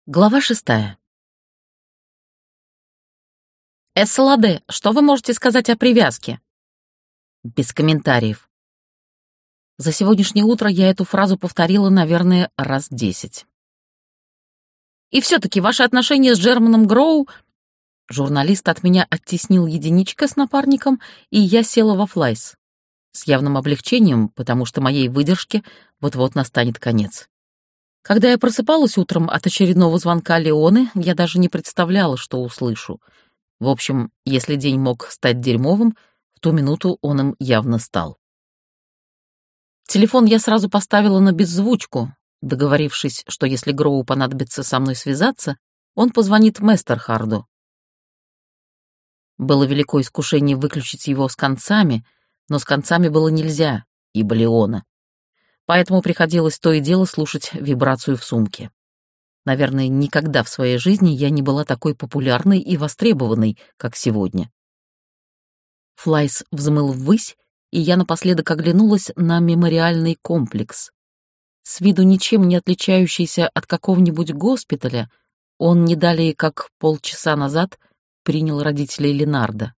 Глава 6. «Эсселаде, что вы можете сказать о привязке?» Без комментариев. За сегодняшнее утро я эту фразу повторила, наверное, раз 10. «И все-таки ваши отношения с Джерманом Гроу...» Журналист от меня оттеснил единичка с напарником, и я села во флайс. С явным облегчением, потому что моей выдержке вот-вот настанет конец. Когда я просыпалась утром от очередного звонка Леоны, я даже не представляла, что услышу. В общем, если день мог стать дерьмовым, в ту минуту он им явно стал. Телефон я сразу поставила на беззвучку, договорившись, что если Гроу понадобится со мной связаться, он позвонит Местерхарду. Было великое искушение выключить его с концами, но с концами было нельзя, ибо Леона. Поэтому приходилось то и дело слушать вибрацию в сумке. Наверное, никогда в своей жизни я не была такой популярной и востребованной, как сегодня. Флайс взмыл ввысь, и я напоследок оглянулась на мемориальный комплекс. С виду ничем не отличающийся от какого-нибудь госпиталя, он не далее как полчаса назад принял родителей Ленарда.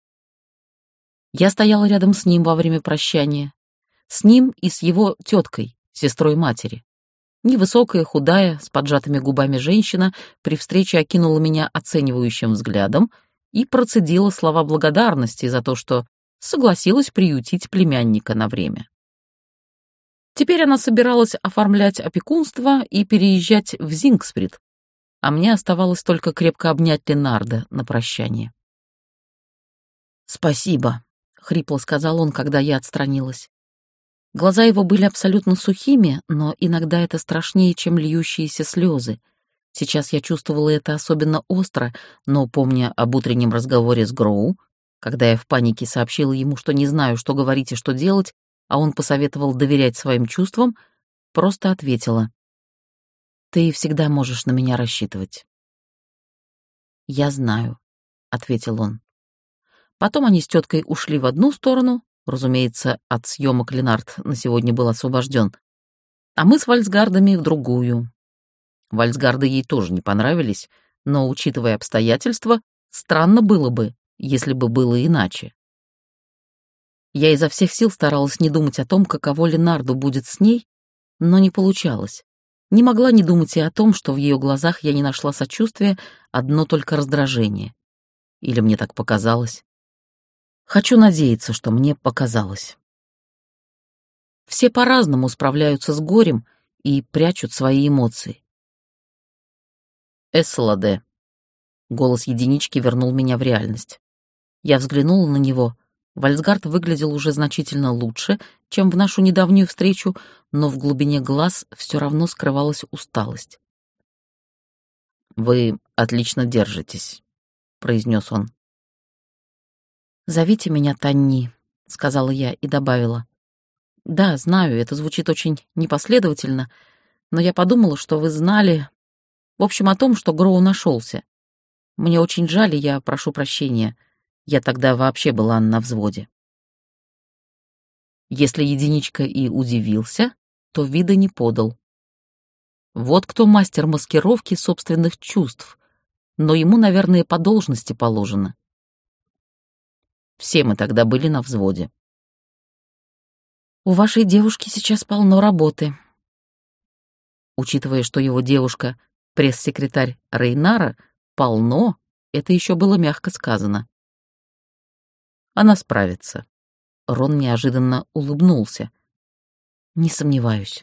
Я стояла рядом с ним во время прощания. С ним и с его теткой, сестрой матери. Невысокая, худая, с поджатыми губами женщина при встрече окинула меня оценивающим взглядом и процедила слова благодарности за то, что согласилась приютить племянника на время. Теперь она собиралась оформлять опекунство и переезжать в Зингсприд, а мне оставалось только крепко обнять Ленарда на прощание. «Спасибо», — хрипло сказал он, когда я отстранилась. Глаза его были абсолютно сухими, но иногда это страшнее, чем льющиеся слезы. Сейчас я чувствовала это особенно остро, но, помня об утреннем разговоре с Гроу, когда я в панике сообщила ему, что не знаю, что говорить и что делать, а он посоветовал доверять своим чувствам, просто ответила: «Ты всегда можешь на меня рассчитывать». «Я знаю», — ответил он. Потом они с теткой ушли в одну сторону. Разумеется, от съемок Ленард на сегодня был освобожден, а мы с вальсгардами в другую. Вальсгарды ей тоже не понравились, но, учитывая обстоятельства, странно было бы, если бы было иначе. Я изо всех сил старалась не думать о том, каково Ленарду будет с ней, но не получалось. Не могла не думать и о том, что в ее глазах я не нашла сочувствия, одно только раздражение. Или мне так показалось? Хочу надеяться, что мне показалось. Все по-разному справляются с горем и прячут свои эмоции. «Эсселаде», — голос единички вернул меня в реальность. Я взглянула на него. Вальсгард выглядел уже значительно лучше, чем в нашу недавнюю встречу, но в глубине глаз все равно скрывалась усталость. «Вы отлично держитесь», — произнес он. «Зовите меня Танни», — сказала я и добавила. «Да, знаю, это звучит очень непоследовательно, но я подумала, что вы знали... В общем, о том, что Гроу нашелся. Мне очень жаль, и я прошу прощения. Я тогда вообще была на взводе». Если единичка и удивился, то вида не подал. Вот кто мастер маскировки собственных чувств, но ему, наверное, по должности положено. Все мы тогда были на взводе. «У вашей девушки сейчас полно работы». Учитывая, что его девушка — пресс-секретарь Рейнара, полно, это еще было мягко сказано. Она справится. Рон неожиданно улыбнулся. «Не сомневаюсь».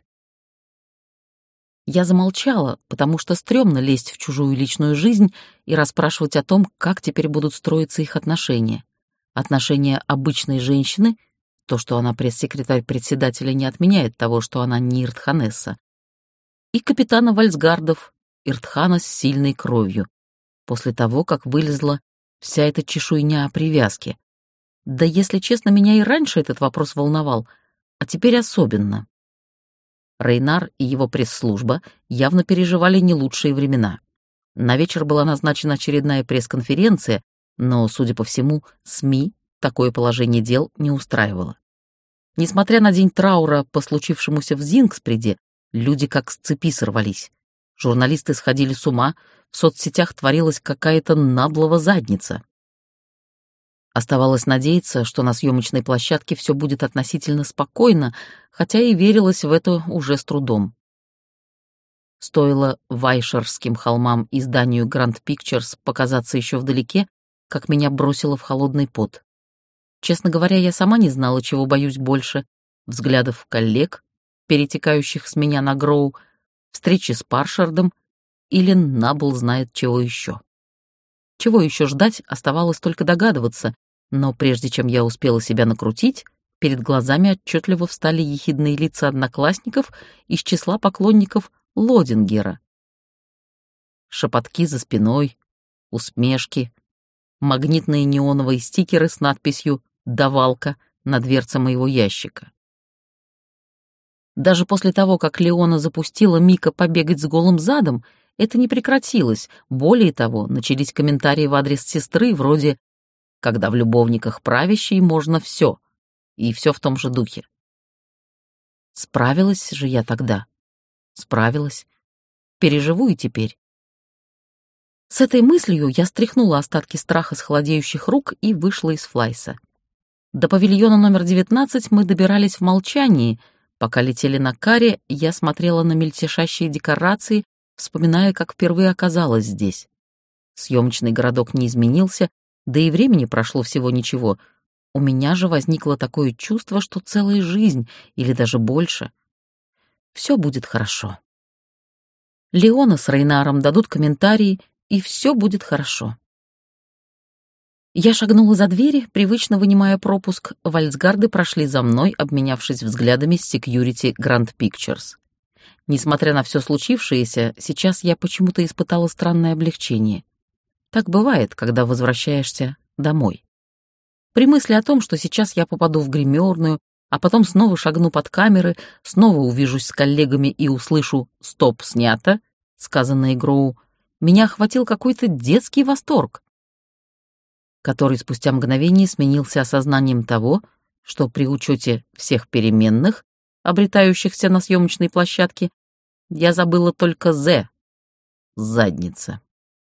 Я замолчала, потому что стрёмно лезть в чужую личную жизнь и расспрашивать о том, как теперь будут строиться их отношения. Отношения обычной женщины, то, что она пресс-секретарь председателя, не отменяет того, что она не Иртханесса, и капитана Вальсгардов, Иртхана с сильной кровью, после того, как вылезла вся эта чешуйня о привязке. Да, если честно, меня и раньше этот вопрос волновал, а теперь особенно. Рейнар и его пресс-служба явно переживали не лучшие времена. На вечер была назначена очередная пресс-конференция, но, судя по всему, СМИ такое положение дел не устраивало. Несмотря на день траура по случившемуся в Зингспреде, люди как с цепи сорвались. Журналисты сходили с ума, в соцсетях творилась какая-то наблова задница. Оставалось надеяться, что на съемочной площадке все будет относительно спокойно, хотя и верилось в это уже с трудом. Стоило Вайшерским холмам и зданию Grand Pictures показаться еще вдалеке, как меня бросило в холодный пот. Честно говоря, я сама не знала, чего боюсь больше — взглядов коллег, перетекающих с меня на Гроу, встречи с Паршардом или набл знает чего еще. Чего еще ждать, оставалось только догадываться, но прежде чем я успела себя накрутить, перед глазами отчетливо встали ехидные лица одноклассников из числа поклонников Лодингера. Шепотки за спиной, усмешки, магнитные неоновые стикеры с надписью «Давалка» на дверце моего ящика. Даже после того, как Леона запустила Мика побегать с голым задом, это не прекратилось. Более того, начались комментарии в адрес сестры вроде «Когда в любовниках правящей можно все», и все в том же духе. Справилась же я тогда. Справилась. Переживу и теперь. С этой мыслью я стряхнула остатки страха с холодеющих рук и вышла из Флайса. До павильона номер 19 мы добирались в молчании. Пока летели на каре, я смотрела на мельтешащие декорации, вспоминая, как впервые оказалась здесь. Съемочный городок не изменился, да и времени прошло всего ничего. У меня же возникло такое чувство, что целая жизнь, или даже больше. Все будет хорошо. Леона с Рейнаром дадут комментарии, и все будет хорошо. Я шагнула за двери, привычно вынимая пропуск. Вальцгарды прошли за мной, обменявшись взглядами с секьюрити Grand Pictures. Несмотря на все случившееся, сейчас я почему-то испытала странное облегчение. Так бывает, когда возвращаешься домой. При мысли о том, что сейчас я попаду в гримерную, а потом снова шагну под камеры, снова увижусь с коллегами и услышу «Стоп, снято», сказанное Гроу, меня охватил какой-то детский восторг, который спустя мгновение сменился осознанием того, что при учете всех переменных, обретающихся на съемочной площадке, я забыла только «З» — задница.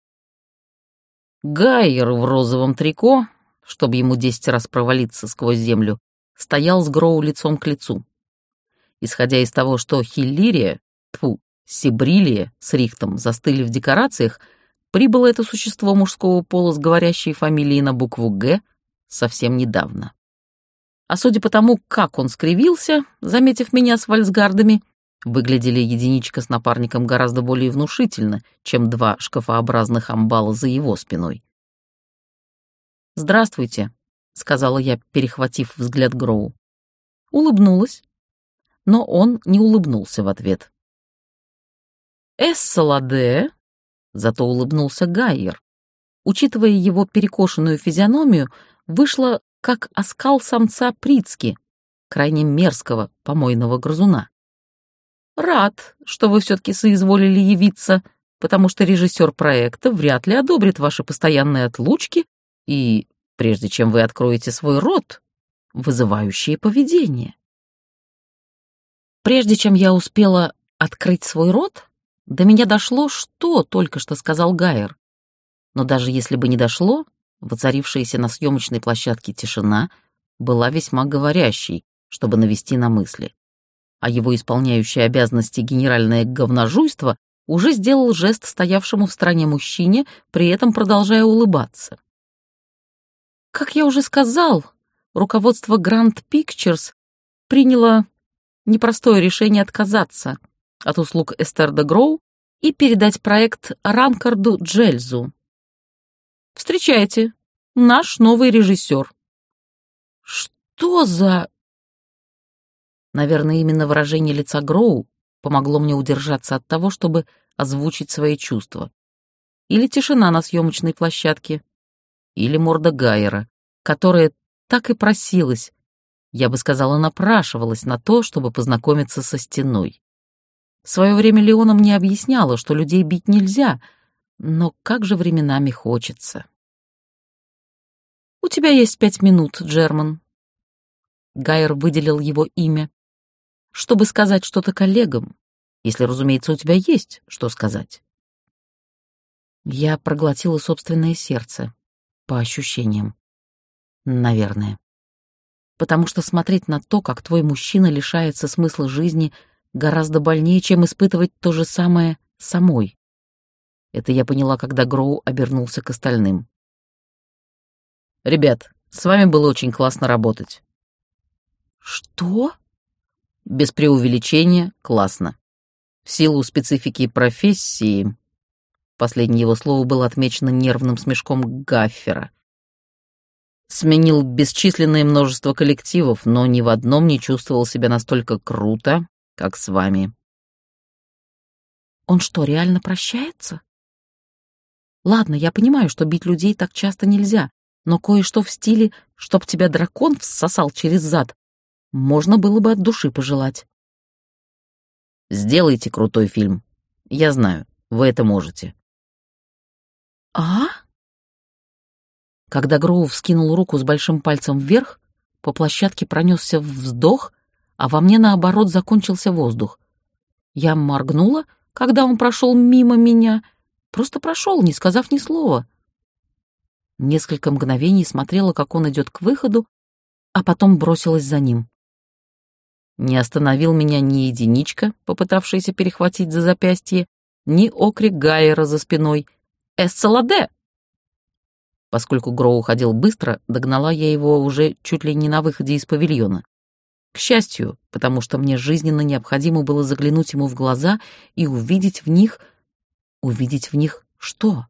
Гайер в розовом трико, чтобы ему 10 раз провалиться сквозь землю, стоял с Гроу лицом к лицу. Исходя из того, что Хиллирия, Сибрилия с Рихтом застыли в декорациях, прибыло это существо мужского пола с говорящей фамилией на букву «Г» совсем недавно. А судя по тому, как он скривился, заметив меня с вальцгардами, выглядели единичка с напарником гораздо более внушительно, чем два шкафообразных амбала за его спиной. «Здравствуйте», — сказала я, перехватив взгляд Гроу. Улыбнулась, но он не улыбнулся в ответ. «Эссаладе», — зато улыбнулся Гайер. Учитывая его перекошенную физиономию, вышло как оскал самца Прицки, крайне мерзкого помойного грызуна. «Рад, что вы все-таки соизволили явиться, потому что режиссер проекта вряд ли одобрит ваши постоянные отлучки и, прежде чем вы откроете свой рот, вызывающее поведение». Прежде чем я успела открыть свой рот, до меня дошло, что только что сказал Гайер. Но даже если бы не дошло, воцарившаяся на съемочной площадке тишина была весьма говорящей, чтобы навести на мысли. А его исполняющее обязанности генеральное говножуйство уже сделал жест стоявшему в стороне мужчине, при этом продолжая улыбаться. Как я уже сказал, руководство Grand Pictures приняло непростое решение отказаться от услуг Эстер де Гроу и передать проект Ранкарду Джельзу. Встречайте, наш новый режиссер. Что за... Наверное, именно выражение лица Гроу помогло мне удержаться от того, чтобы озвучить свои чувства. Или тишина на съемочной площадке, или морда Гайера, которая так и просилась, я бы сказала, напрашивалась на то, чтобы познакомиться со стеной. В свое время Леона мне объясняла, что людей бить нельзя, но как же временами хочется. «У тебя есть 5 минут, Джерман». Гайер выделил его имя, чтобы сказать что-то коллегам Если, разумеется, у тебя есть что сказать. Я проглотила собственное сердце, по ощущениям. Наверное. Потому что смотреть на то, как твой мужчина лишается смысла жизни, гораздо больнее, чем испытывать то же самое самой. Это я поняла, когда Гроу обернулся к остальным. «Ребят, с вами было очень классно работать». «Что?» «Без преувеличения, классно. В силу специфики профессии...» Последнее его слово было отмечено нервным смешком Гаффера. «Сменил бесчисленное множество коллективов, но ни в одном не чувствовал себя настолько круто, как с вами». «Он что, реально прощается?» «Ладно, я понимаю, что бить людей так часто нельзя, но кое-что в стиле «чтоб тебя дракон всосал через зад» можно было бы от души пожелать». «Сделайте крутой фильм. Я знаю, вы это можете». «А?» Когда Гроу вскинул руку с большим пальцем вверх, по площадке пронесся вздох, а во мне, наоборот, закончился воздух. Я моргнула, когда он прошел мимо меня, просто прошел, не сказав ни слова. Несколько мгновений смотрела, как он идет к выходу, а потом бросилась за ним. Не остановил меня ни единичка, попытавшаяся перехватить за запястье, ни окрик Гайера за спиной «Эссаладе!». Поскольку Гроу ходил быстро, догнала я его уже чуть ли не на выходе из павильона. К счастью, потому что мне жизненно необходимо было заглянуть ему в глаза и увидеть в них... Увидеть в них что?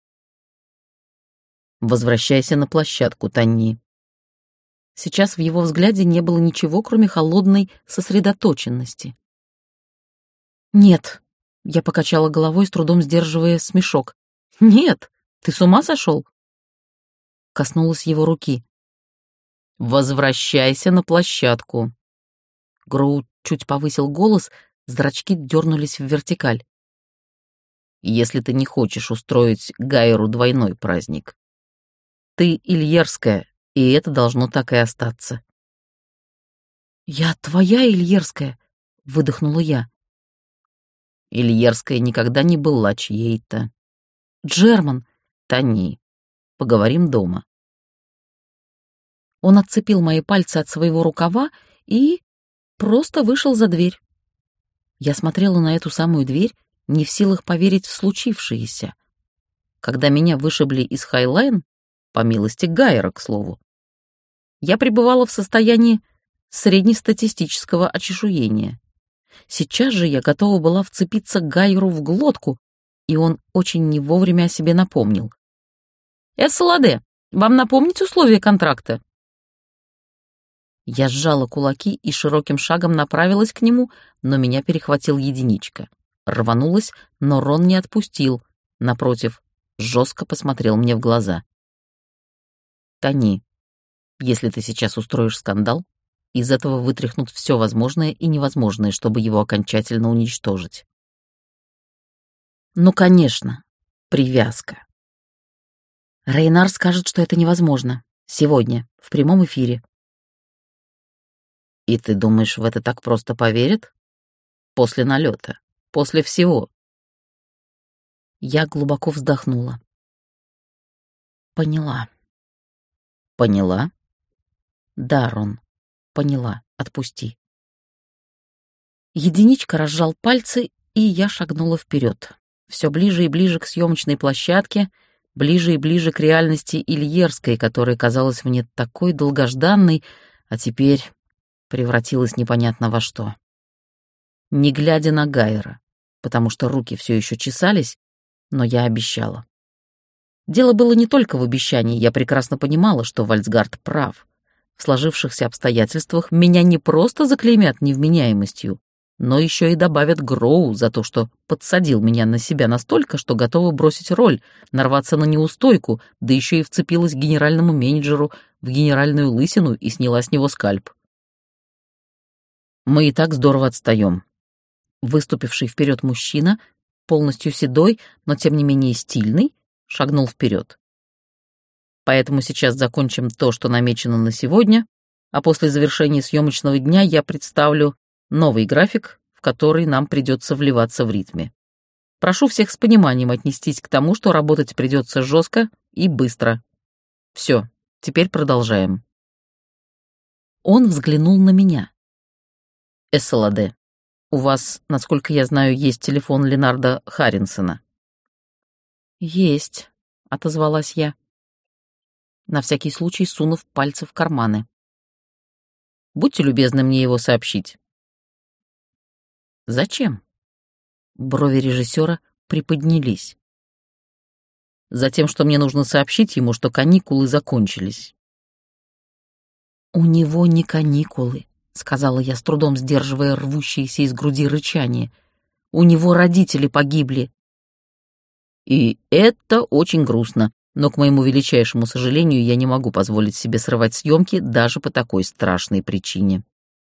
«Возвращайся на площадку, Танни». Сейчас в его взгляде не было ничего, кроме холодной сосредоточенности. «Нет», — я покачала головой, с трудом сдерживая смешок. «Нет, ты с ума сошел?» Коснулась его руки. «Возвращайся на площадку». Гроу чуть повысил голос, зрачки дернулись в вертикаль. «Если ты не хочешь устроить Гайеру двойной праздник. Ты Ильерская, и это должно так и остаться». «Я твоя Ильерская», — выдохнула я. «Ильерская никогда не была чьей-то». «Джерман». «Тони, поговорим дома». Он отцепил мои пальцы от своего рукава и просто вышел за дверь. Я смотрела на эту самую дверь, не в силах поверить в случившееся. Когда меня вышибли из Хайлайн, по милости Гайера, к слову, я пребывала в состоянии среднестатистического очешуения. Сейчас же я готова была вцепиться Гайеру в глотку, и он очень не вовремя о себе напомнил. «Эссаладе, вам напомнить условия контракта?» Я сжала кулаки и широким шагом направилась к нему, но меня перехватил единичка. Рванулась, но Рон не отпустил. Напротив, жестко посмотрел мне в глаза. «Тони, если ты сейчас устроишь скандал, из этого вытряхнут все возможное и невозможное, чтобы его окончательно уничтожить». «Ну, конечно, привязка». Рейнар скажет, что это невозможно. Сегодня, в прямом эфире. «И ты думаешь, в это так просто поверят? После налета, после всего?» Я глубоко вздохнула. Поняла. «Поняла?» «Да, Рон, поняла. Отпусти». Единичка разжал пальцы, и я шагнула вперед. Все ближе и ближе к съемочной площадке, ближе и ближе к реальности Ильерской, которая казалась мне такой долгожданной, а теперь превратилась непонятно во что. Не глядя на Гайера, потому что руки все еще чесались, но я обещала. Дело было не только в обещании, я прекрасно понимала, что Вальцгард прав. В сложившихся обстоятельствах меня не просто заклеймят невменяемостью, но еще и добавят Гроу за то, что подсадил меня на себя настолько, что готова бросить роль, нарваться на неустойку, да еще и вцепилась к генеральному менеджеру в генеральную лысину и сняла с него скальп. Мы и так здорово отстаем. Выступивший вперед мужчина, полностью седой, но тем не менее стильный, шагнул вперед. Поэтому сейчас закончим то, что намечено на сегодня, а после завершения съемочного дня я представлю новый график, в который нам придется вливаться в ритме. Прошу всех с пониманием отнестись к тому, что работать придется жестко и быстро. Все, теперь продолжаем. Он взглянул на меня. Эсселаде, у вас, насколько я знаю, есть телефон Ленарда Харринсона? Есть, отозвалась я, на всякий случай сунув пальцы в карманы. Будьте любезны мне его сообщить. Зачем? Брови режиссера приподнялись. Затем, что мне нужно сообщить ему, что каникулы закончились. «У него не каникулы», — сказала я, с трудом сдерживая рвущееся из груди рычание. «У него родители погибли». И это очень грустно, но, к моему величайшему сожалению, я не могу позволить себе срывать съемки даже по такой страшной причине.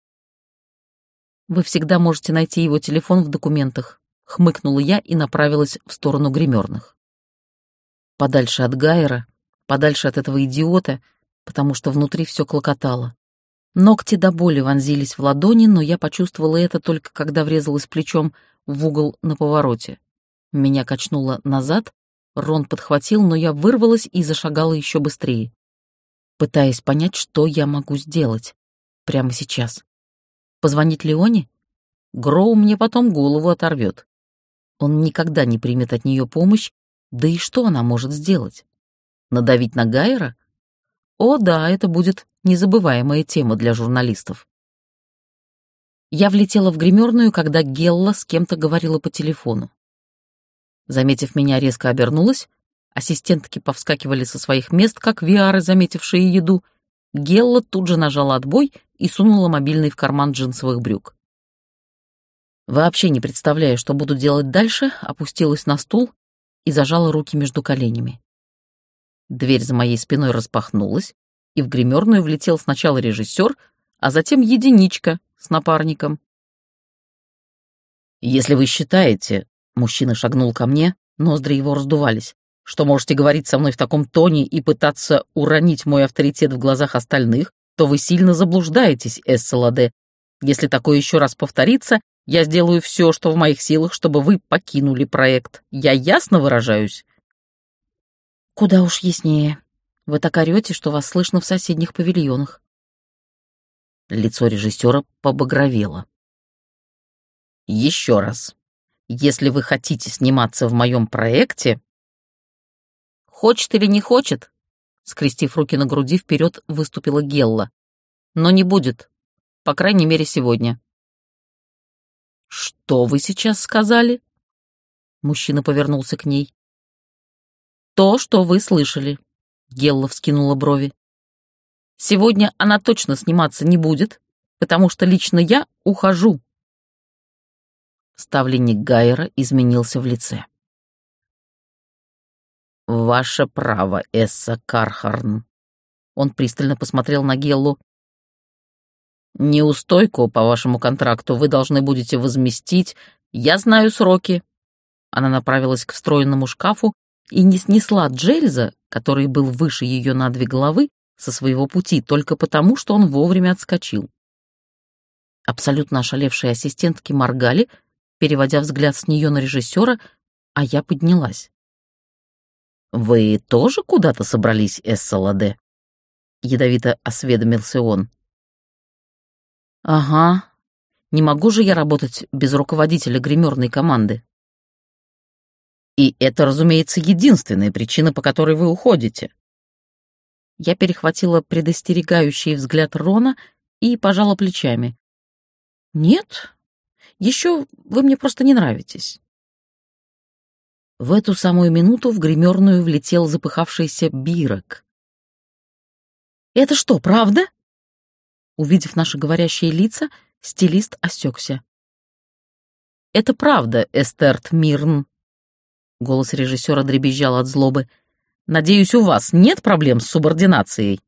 «Вы всегда можете найти его телефон в документах», — хмыкнула я и направилась в сторону гримерных. Подальше от Гайера, подальше от этого идиота, потому что внутри все клокотало. Ногти до боли вонзились в ладони, но я почувствовала это только когда врезалась плечом в угол на повороте. Меня качнуло назад, Рон подхватил, но я вырвалась и зашагала еще быстрее, пытаясь понять, что я могу сделать прямо сейчас. Позвонить Леоне? Гроу мне потом голову оторвет. Он никогда не примет от нее помощь, да и что она может сделать? Надавить на Гайера? О да, это будет незабываемая тема для журналистов. Я влетела в гримерную, когда Гелла с кем-то говорила по телефону. Заметив меня, резко обернулась, ассистентки повскакивали со своих мест, как виары, заметившие еду. Гелла тут же нажала отбой и сунула мобильный в карман джинсовых брюк. Вообще не представляя, что буду делать дальше, опустилась на стул и зажала руки между коленями. Дверь за моей спиной распахнулась, и в гримерную влетел сначала режиссер, а затем единичка с напарником. «Если вы считаете...» — мужчина шагнул ко мне, ноздри его раздувались, «что можете говорить со мной в таком тоне и пытаться уронить мой авторитет в глазах остальных, то вы сильно заблуждаетесь, Эсселаде. Если такое еще раз повторится, я сделаю все, что в моих силах, чтобы вы покинули проект. Я ясно выражаюсь?» «Куда уж яснее. Вы так орете, что вас слышно в соседних павильонах». Лицо режиссера побагровело. «Еще раз. Если вы хотите сниматься в моем проекте...» «Хочет или не хочет?» Скрестив руки на груди, вперед выступила Гелла. «Но не будет. По крайней мере, сегодня». «Что вы сейчас сказали?» Мужчина повернулся к ней. «То, что вы слышали», — Гелла вскинула брови. «Сегодня она точно сниматься не будет, потому что лично я ухожу». Ставленник Гайера изменился в лице. «Ваше право, Эсса Кархарн». Он пристально посмотрел на Геллу. «Неустойку по вашему контракту вы должны будете возместить. Я знаю сроки». Она направилась к встроенному шкафу и не снесла Джельза, который был выше ее на 2 головы, со своего пути только потому, что он вовремя отскочил. Абсолютно ошалевшие ассистентки моргали, переводя взгляд с нее на режиссера, а я поднялась. «Вы тоже куда-то собрались, Эсселаде?» — ядовито осведомился он. «Ага. Не могу же я работать без руководителя гримерной команды». «И это, разумеется, единственная причина, по которой вы уходите». Я перехватила предостерегающий взгляд Рона и пожала плечами. «Нет, еще вы мне просто не нравитесь». В эту самую минуту в гримерную влетел запыхавшийся Бирок. «Это что, правда?» Увидев наши говорящие лица, стилист осекся. «Это правда, Эстерт Мирн». Голос режиссера дребезжал от злобы. «Надеюсь, у вас нет проблем с субординацией?»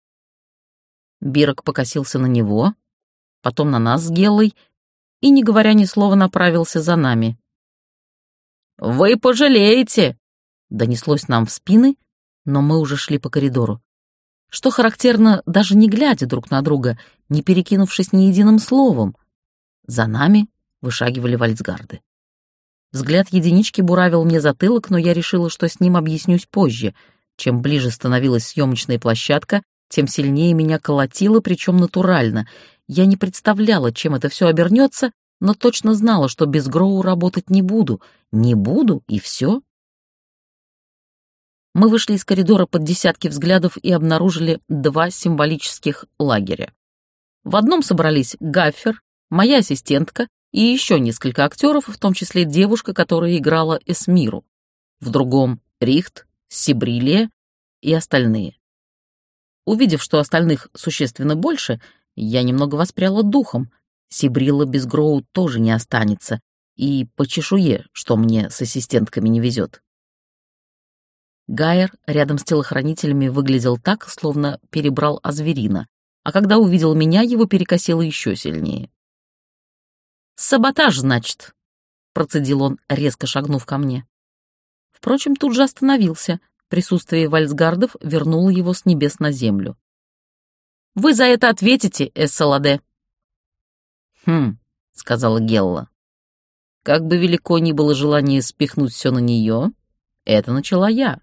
Бирок покосился на него, потом на нас с Геллой и, не говоря ни слова, направился за нами. «Вы пожалеете!» — донеслось нам в спины, но мы уже шли по коридору. Что характерно, даже не глядя друг на друга, не перекинувшись ни единым словом. За нами вышагивали вальцгарды. Взгляд единички буравил мне затылок, но я решила, что с ним объяснюсь позже. Чем ближе становилась съемочная площадка, тем сильнее меня колотило, причем натурально. Я не представляла, чем это все обернется, но точно знала, что без Гроу работать не буду. Не буду, и все. Мы вышли из коридора под десятки взглядов и обнаружили 2 символических лагеря. В одном собрались Гаффер, моя ассистентка и еще несколько актеров, в том числе девушка, которая играла Эсмиру. В другом — Рихт, Сибрилия и остальные. Увидев, что остальных существенно больше, я немного воспряла духом. Сибрила без Гроу тоже не останется, и по чешуе, что мне с ассистентками не везет. Гайер рядом с телохранителями выглядел так, словно перебрал озверина, а когда увидел меня, его перекосило еще сильнее. «Саботаж, значит», — процедил он, резко шагнув ко мне. Впрочем, тут же остановился. Присутствие вальцгардов вернуло его с небес на землю. «Вы за это ответите, Эссаладе». «Хм», — сказала Гелла. Как бы велико ни было желание спихнуть все на нее, это начала я.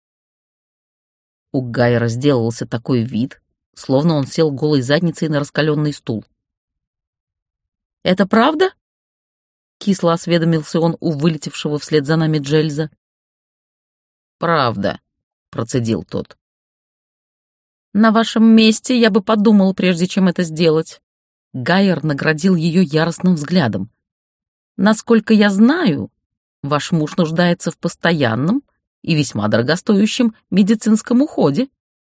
У Гайера сделался такой вид, словно он сел голой задницей на раскаленный стул. «Это правда?» — кисло осведомился он у вылетевшего вслед за нами Джельза. «Правда», — процедил тот. «На вашем месте я бы подумал, прежде чем это сделать». Гайер наградил ее яростным взглядом. «Насколько я знаю, ваш муж нуждается в постоянном и весьма дорогостоящем медицинском уходе».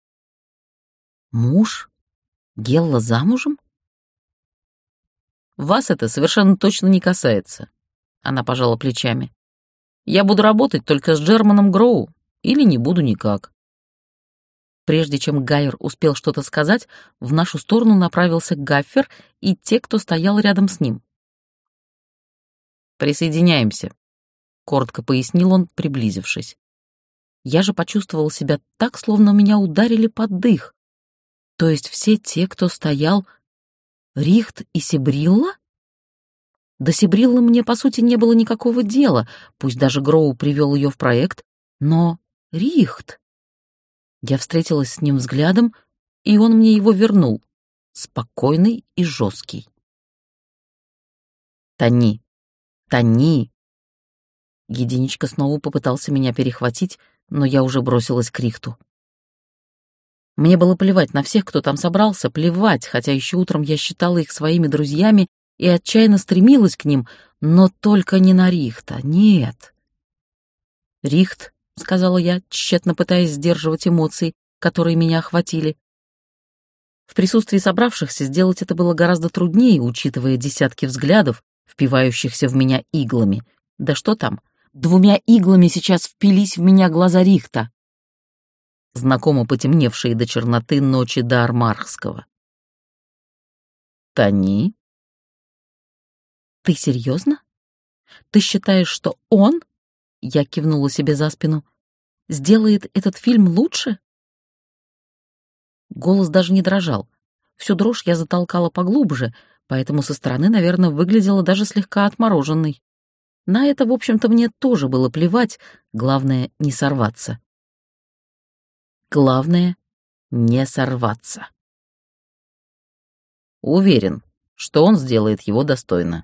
«Муж? Гелла замужем?» «Вас это совершенно точно не касается», — она пожала плечами. «Я буду работать только с Джерманом Гроу, или не буду никак». Прежде чем Гайер успел что-то сказать, в нашу сторону направился Гаффер и те, кто стоял рядом с ним. «Присоединяемся», — коротко пояснил он, приблизившись. Я же почувствовал себя так, словно меня ударили под дых. То есть все те, кто стоял, Рихт и Сибрилла? До Сибриллы мне, по сути, не было никакого дела, пусть даже Гроу привел ее в проект, но Рихт... Я встретилась с ним взглядом, и он мне его вернул, спокойный и жесткий. «Тони! Тони!» Единичка снова попытался меня перехватить, но я уже бросилась к Рихту. Мне было плевать на всех, кто там собрался, плевать, хотя еще утром я считала их своими друзьями и отчаянно стремилась к ним, но только не на Рихта, нет. «Рихт», — сказала я, тщетно пытаясь сдерживать эмоции, которые меня охватили. В присутствии собравшихся сделать это было гораздо труднее, учитывая десятки взглядов, впивающихся в меня иглами. Да что там, 2 иглами сейчас впились в меня глаза Рихта. Знакомо потемневшие до черноты ночи до Армархского. «Тони?» «Ты серьезно? Ты считаешь, что он...» Я кивнула себе за спину. «Сделает этот фильм лучше?» Голос даже не дрожал. Всю дрожь я затолкала поглубже, поэтому со стороны, наверное, выглядела даже слегка отмороженной. На это, в общем-то, мне тоже было плевать, главное — не сорваться. Главное — не сорваться. Уверен, что он сделает его достойно.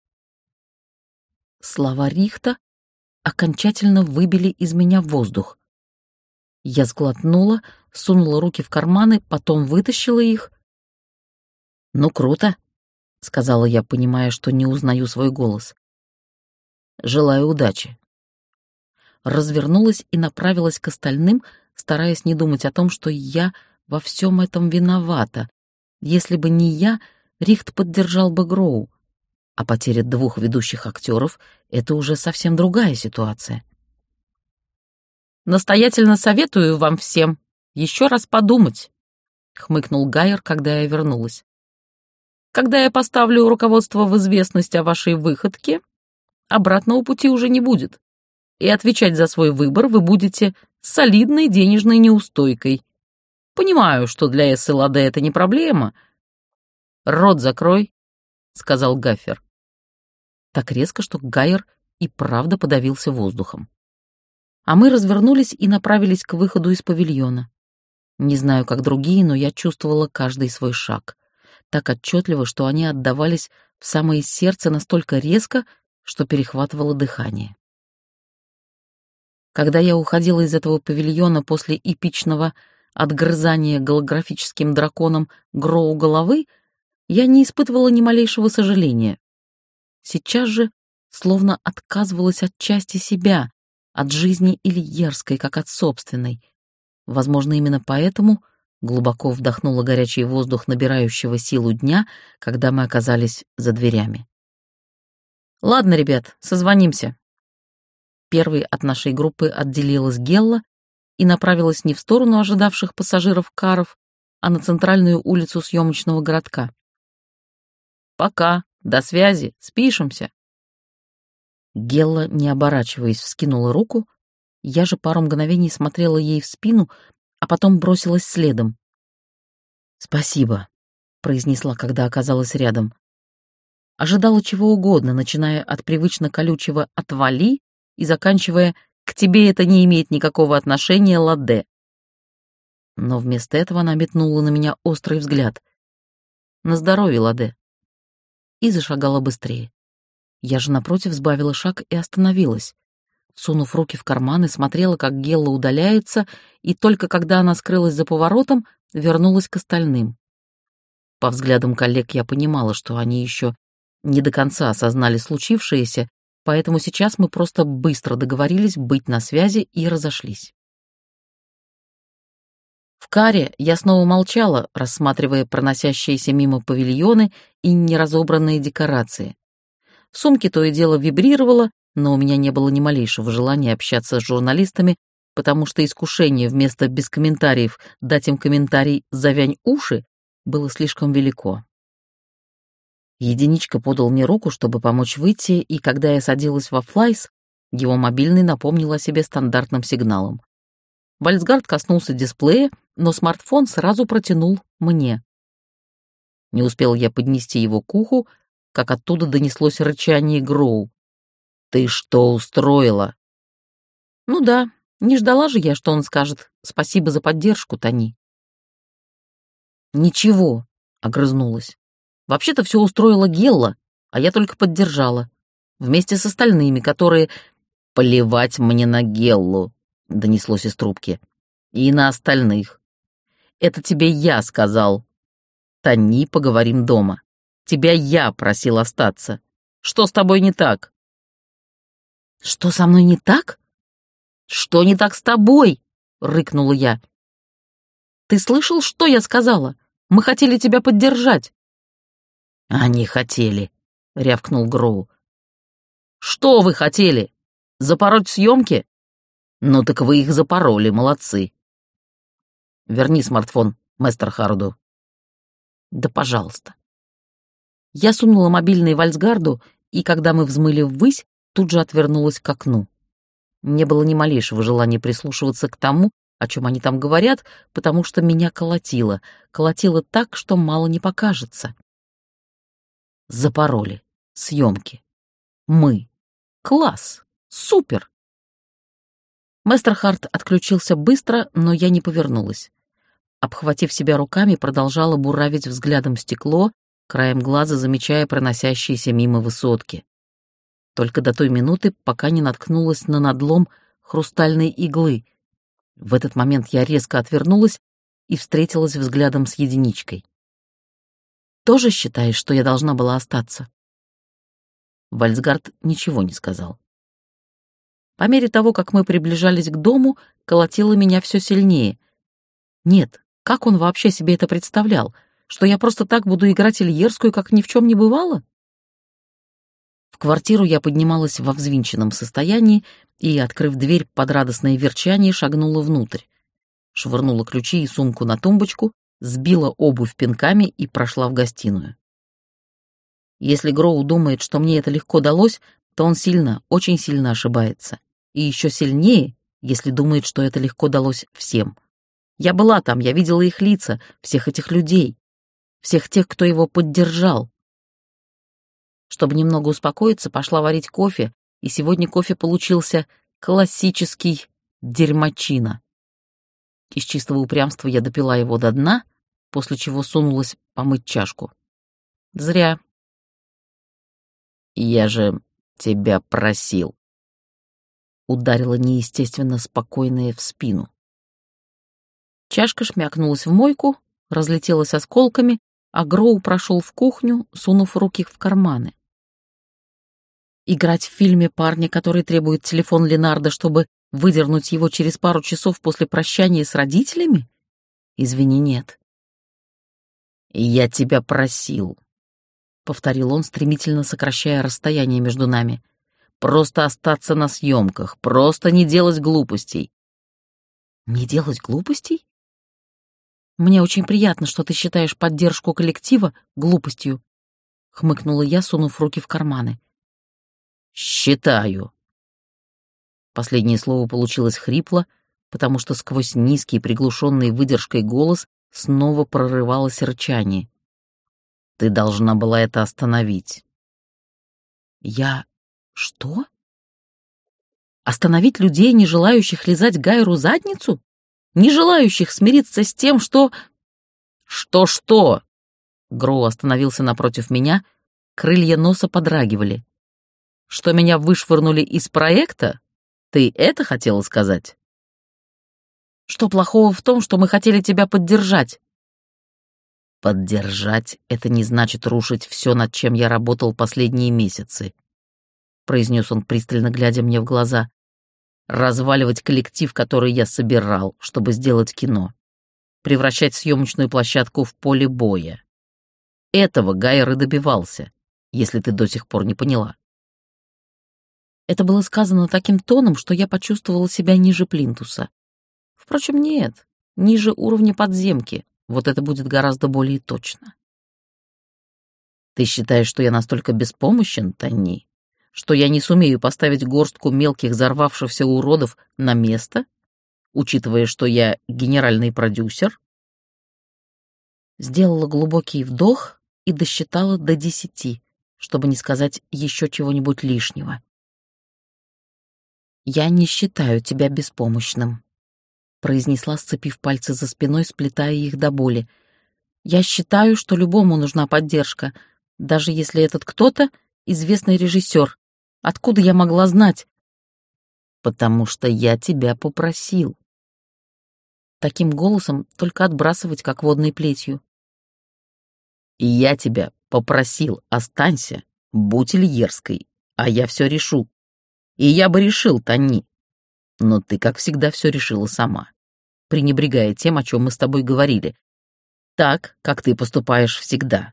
Слова Рихта окончательно выбили из меня воздух. Я сглотнула, сунула руки в карманы, потом вытащила их. «Ну, круто», — сказала я, понимая, что не узнаю свой голос. «Желаю удачи». Развернулась и направилась к остальным, стараясь не думать о том, что я во всем этом виновата. Если бы не я, Рихт поддержал бы Гроу. А потеря 2 ведущих актеров — это уже совсем другая ситуация. «Настоятельно советую вам всем еще раз подумать», — хмыкнул Гайер, когда я вернулась. «Когда я поставлю руководство в известность о вашей выходке, обратного пути уже не будет, и отвечать за свой выбор вы будете солидной денежной неустойкой. Понимаю, что для Эсселаде это не проблема». «Рот закрой», — сказал Гаффер. так резко, что Гайер и правда подавился воздухом. А мы развернулись и направились к выходу из павильона. Не знаю, как другие, но я чувствовала каждый свой шаг. Так отчетливо, что они отдавались в самое сердце настолько резко, что перехватывало дыхание. Когда я уходила из этого павильона после эпичного отгрызания голографическим драконом Гроу головы, я не испытывала ни малейшего сожаления. Сейчас же словно отказывалась от части себя, от жизни Ильерской, как от собственной. Возможно, именно поэтому глубоко вдохнула горячий воздух набирающего силу дня, когда мы оказались за дверями. «Ладно, ребят, созвонимся». Первой от нашей группы отделилась Гелла и направилась не в сторону ожидавших пассажиров каров, а на центральную улицу съемочного городка. «Пока, до связи, спишемся». Гелла, не оборачиваясь, вскинула руку, я же пару мгновений смотрела ей в спину, а потом бросилась следом. «Спасибо», — произнесла, когда оказалась рядом. Ожидала чего угодно, начиная от привычно колючего «отвали» и заканчивая «к тебе это не имеет никакого отношения, ладе». Но вместо этого она метнула на меня острый взгляд. «На здоровье, ладе», и зашагала быстрее. Я же, напротив, сбавила шаг и остановилась. Сунув руки в карманы, смотрела, как Гелла удаляется, и только когда она скрылась за поворотом, вернулась к остальным. По взглядам коллег я понимала, что они еще не до конца осознали случившееся, поэтому сейчас мы просто быстро договорились быть на связи и разошлись. В каре я снова молчала, рассматривая проносящиеся мимо павильоны и неразобранные декорации. В сумке то и дело вибрировало, но у меня не было ни малейшего желания общаться с журналистами, потому что искушение вместо без комментариев дать им комментарий «завянь уши» было слишком велико. Единичка подал мне руку, чтобы помочь выйти, и когда я садилась во флайс, его мобильный напомнил о себе стандартным сигналом. Вальцгард коснулся дисплея, но смартфон сразу протянул мне. Не успел я поднести его к уху, как оттуда донеслось рычание Гроу. «Ты что устроила?» Ну да, не ждала же я, что он скажет «спасибо за поддержку, Тони». «Ничего», — огрызнулась. «Вообще-то все устроила Гелла, а я только поддержала. Вместе с остальными, которые...» «Плевать мне на Геллу», — донеслось из трубки. «И на остальных. Это тебе я сказал. Тони, поговорим дома. Тебя я просил остаться. Что с тобой не так?» «Что со мной не так?» «Что не так с тобой?» — рыкнула я. «Ты слышал, что я сказала? Мы хотели тебя поддержать». «Они хотели», — рявкнул Гроу. «Что вы хотели? Запороть съемки? Ну так вы их запороли, молодцы. Верни смартфон, мастер Харду». «Да пожалуйста». Я сунула мобильный Вальцгарду, и когда мы взмыли ввысь, тут же отвернулась к окну. Не было ни малейшего желания прислушиваться к тому, о чем они там говорят, потому что меня колотило. Колотило так, что мало не покажется. Запороли. Съемки. Мы. Класс. Супер. Мастерхард отключился быстро, но я не повернулась. Обхватив себя руками, продолжала буравить взглядом стекло, краем глаза замечая проносящиеся мимо высотки. Только до той минуты, пока не наткнулась на надлом хрустальной иглы. В этот момент я резко отвернулась и встретилась взглядом с единичкой. «Тоже считаешь, что я должна была остаться?» Вальцгард ничего не сказал. По мере того, как мы приближались к дому, колотило меня все сильнее. Нет, как он вообще себе это представлял? Что я просто так буду играть Ильерскую, как ни в чем не бывало? В квартиру я поднималась во взвинченном состоянии и, открыв дверь под радостное верчание, шагнула внутрь. Швырнула ключи и сумку на тумбочку, сбила обувь пинками и прошла в гостиную. Если Гроу думает, что мне это легко далось, то он сильно, очень сильно ошибается. И еще сильнее, если думает, что это легко далось всем. Я была там, я видела их лица, всех этих людей, всех тех, кто его поддержал. Чтобы немного успокоиться, пошла варить кофе, и сегодня кофе получился классический дерьмачино. Из чистого упрямства я допила его до дна, после чего сунулась помыть чашку. Зря. «Я же тебя просил», — ударила неестественно спокойная в спину. Чашка шмякнулась в мойку, разлетелась осколками, а Гроу прошел в кухню, сунув руки в карманы. Играть в фильме парня, который требует телефон Ленардо, чтобы выдернуть его через пару часов после прощания с родителями? Извини, нет. «Я тебя просил», — повторил он, стремительно сокращая расстояние между нами. «Просто остаться на съемках, просто не делать глупостей». «Не делать глупостей? Мне очень приятно, что ты считаешь поддержку коллектива глупостью», — хмыкнула я, сунув руки в карманы. «Считаю». Последнее слово получилось хрипло, потому что сквозь низкий, приглушенный выдержкой голос снова прорывалось рычание. «Ты должна была это остановить». «Я... что? Остановить людей, не желающих лизать Гайру задницу? Не желающих смириться с тем, что...» «Что-что?» Гроу остановился напротив меня, крылья носа подрагивали. «Что меня вышвырнули из проекта? Ты это хотела сказать?» «Что плохого в том, что мы хотели тебя поддержать?» «Поддержать — это не значит рушить все, над чем я работал последние месяцы», — произнес он, пристально глядя мне в глаза. «Разваливать коллектив, который я собирал, чтобы сделать кино. Превращать съемочную площадку в поле боя. Этого Гайер и добивался, если ты до сих пор не поняла». Это было сказано таким тоном, что я почувствовала себя ниже плинтуса. Впрочем, нет, ниже уровня подземки. Вот это будет гораздо более точно. «Ты считаешь, что я настолько беспомощен, Танни, что я не сумею поставить горстку мелких взорвавшихся уродов на место, учитывая, что я генеральный продюсер?» Сделала глубокий вдох и досчитала до 10, чтобы не сказать еще чего-нибудь лишнего. «Я не считаю тебя беспомощным», — произнесла, сцепив пальцы за спиной, сплетая их до боли. «Я считаю, что любому нужна поддержка, даже если этот кто-то — известный режиссер. Откуда я могла знать?» «Потому что я тебя попросил». Таким голосом только отбрасывать, как водной плетью. «И я тебя попросил, останься, будь Ильерской, а я все решу. И я бы решил, Танни. Но ты, как всегда, все решила сама, пренебрегая тем, о чем мы с тобой говорили. Так, как ты поступаешь всегда».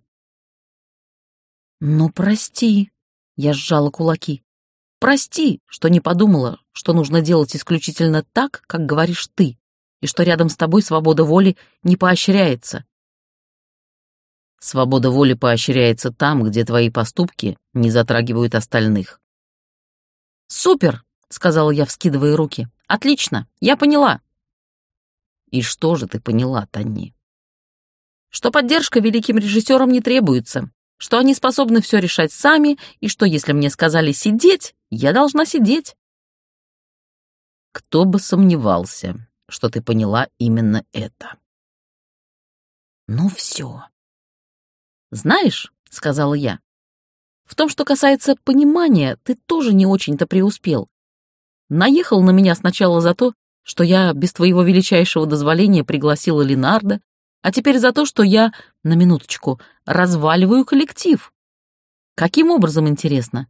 «Ну, прости», — я сжала кулаки. «Прости, что не подумала, что нужно делать исключительно так, как говоришь ты, и что рядом с тобой свобода воли не поощряется». «Свобода воли поощряется там, где твои поступки не затрагивают остальных». «Супер!» — сказала я, вскидывая руки. «Отлично, я поняла». «И что же ты поняла, Танни?» «Что поддержка великим режиссерам не требуется, что они способны все решать сами, и что, если мне сказали сидеть, я должна сидеть». «Кто бы сомневался, что ты поняла именно это». «Ну все». «Знаешь», — сказала я, в том, что касается понимания, ты тоже не очень-то преуспел. Наехал на меня сначала за то, что я без твоего величайшего дозволения пригласила Ленардо, а теперь за то, что я, на минуточку, разваливаю коллектив. Каким образом, интересно?»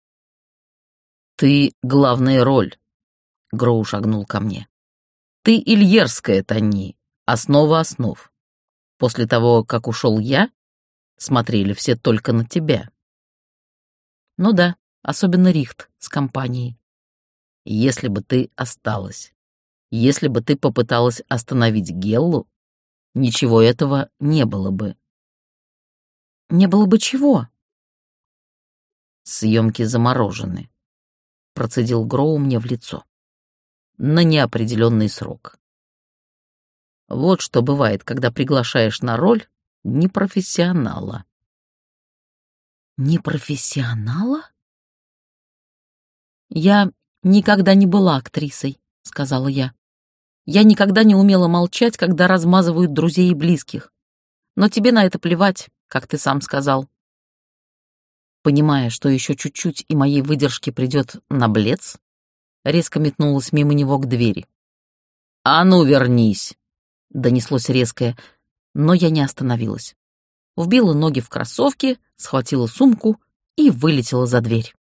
«Ты — главная роль», — Гроу шагнул ко мне. «Ты Ильерская, Танни, основа основ. После того, как ушел я, смотрели все только на тебя». «Ну да, особенно Рихт с компанией». «Если бы ты осталась, если бы ты попыталась остановить Геллу, ничего этого не было бы». «Не было бы чего?» «Съемки заморожены», — процедил Гроу мне в лицо. «На неопределенный срок. Вот что бывает, когда приглашаешь на роль непрофессионала». Непрофессионала? «Я никогда не была актрисой», — сказала я. «Я никогда не умела молчать, когда размазывают друзей и близких. Но тебе на это плевать, как ты сам сказал». Понимая, что еще чуть-чуть и моей выдержке придет наблец, резко метнулась мимо него к двери. «А ну, вернись!» — донеслось резкое, но я не остановилась. Вбила ноги в кроссовки, схватила сумку и вылетела за дверь.